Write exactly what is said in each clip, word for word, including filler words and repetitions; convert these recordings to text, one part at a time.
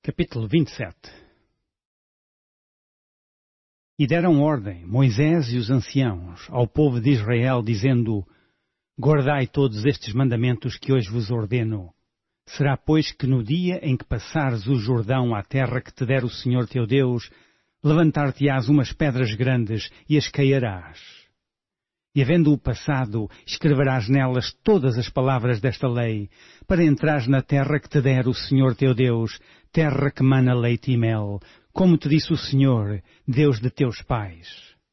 Capítulo vinte e sete. E deram ordem, Moisés e os anciãos, ao povo de Israel, dizendo: Guardai todos estes mandamentos que hoje vos ordeno. Será, pois, que no dia em que passares o Jordão à terra que te der o Senhor teu Deus, levantar-te-ás umas pedras grandes e as caiarás. E havendo-o passado, escreverás nelas todas as palavras desta lei, para entrares na terra que te der o Senhor teu Deus, terra que mana leite e mel, como te disse o Senhor, Deus de teus pais.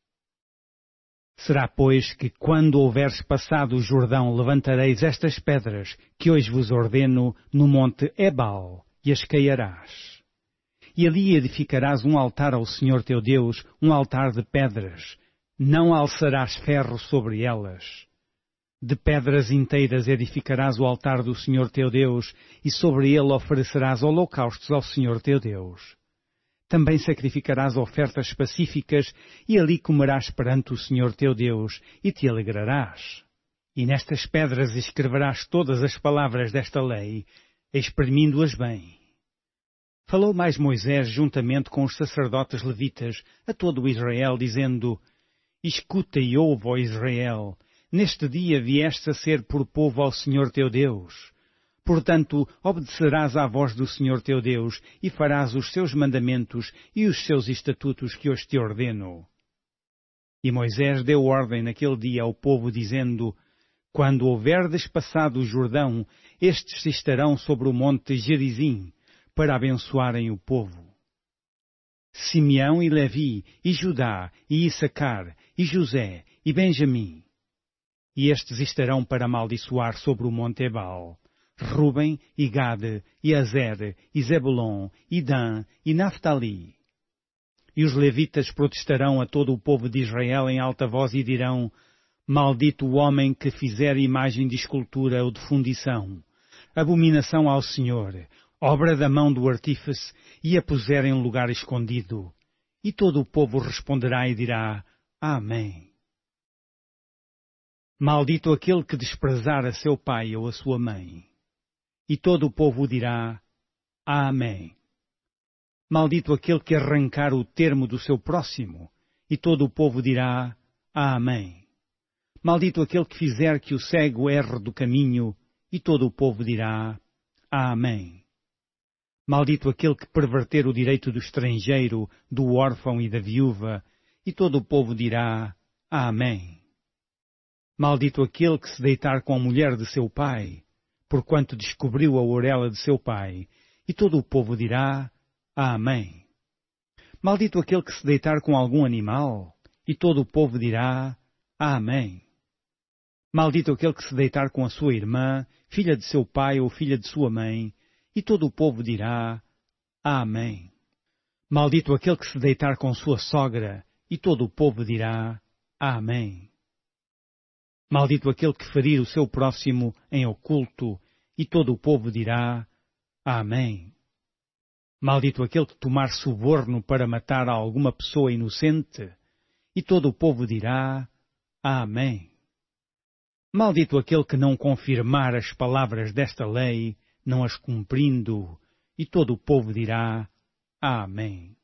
Será, pois, que quando houveres passado o Jordão, levantareis estas pedras, que hoje vos ordeno, no monte Ebal, e as caiarás. E ali edificarás um altar ao Senhor teu Deus, um altar de pedras. Não alçarás ferro sobre elas. De pedras inteiras edificarás o altar do Senhor teu Deus, e sobre ele oferecerás holocaustos ao Senhor teu Deus. Também sacrificarás ofertas pacíficas, e ali comerás perante o Senhor teu Deus, e te alegrarás. E nestas pedras escreverás todas as palavras desta lei, exprimindo-as bem. Falou mais Moisés juntamente com os sacerdotes levitas, a todo o Israel, dizendo: Escuta e ouve, ó Israel, neste dia vieste a ser por povo ao Senhor teu Deus. Portanto, obedecerás à voz do Senhor teu Deus, e farás os seus mandamentos e os seus estatutos que hoje te ordeno. E Moisés deu ordem naquele dia ao povo, dizendo: Quando houverdes passado o Jordão, estes se estarão sobre o monte Gerizim, para abençoarem o povo. Simeão e Levi, e Judá, e Issacar, e José, e Benjamim. E estes estarão para amaldiçoar sobre o monte Ebal. Ruben, e Gade, e Azer, e Zebulon, e Dan, e Naphtali. E os levitas protestarão a todo o povo de Israel em alta voz e dirão: Maldito o homem que fizer imagem de escultura ou de fundição, abominação ao Senhor, obra da mão do artífice, e a puser em lugar escondido. E todo o povo responderá e dirá: Amém. Maldito aquele que desprezar a seu pai ou a sua mãe. E todo o povo dirá: Amém. Maldito aquele que arrancar o termo do seu próximo. E todo o povo dirá: Amém. Maldito aquele que fizer que o cego erre do caminho. E todo o povo dirá: Amém. Maldito aquele que perverter o direito do estrangeiro, do órfão e da viúva, e todo o povo dirá: Amém. Maldito aquele que se deitar com a mulher de seu pai, porquanto descobriu a orelha de seu pai, e todo o povo dirá: Amém. Maldito aquele que se deitar com algum animal, e todo o povo dirá: Amém. Maldito aquele que se deitar com a sua irmã, filha de seu pai ou filha de sua mãe, e todo o povo dirá: Amém. Maldito aquele que se deitar com sua sogra, e todo o povo dirá: Amém. Maldito aquele que ferir o seu próximo em oculto, e todo o povo dirá: Amém. Maldito aquele que tomar suborno para matar a alguma pessoa inocente, e todo o povo dirá: Amém. Maldito aquele que não confirmar as palavras desta lei, não as cumprindo, e todo o povo dirá: Amém.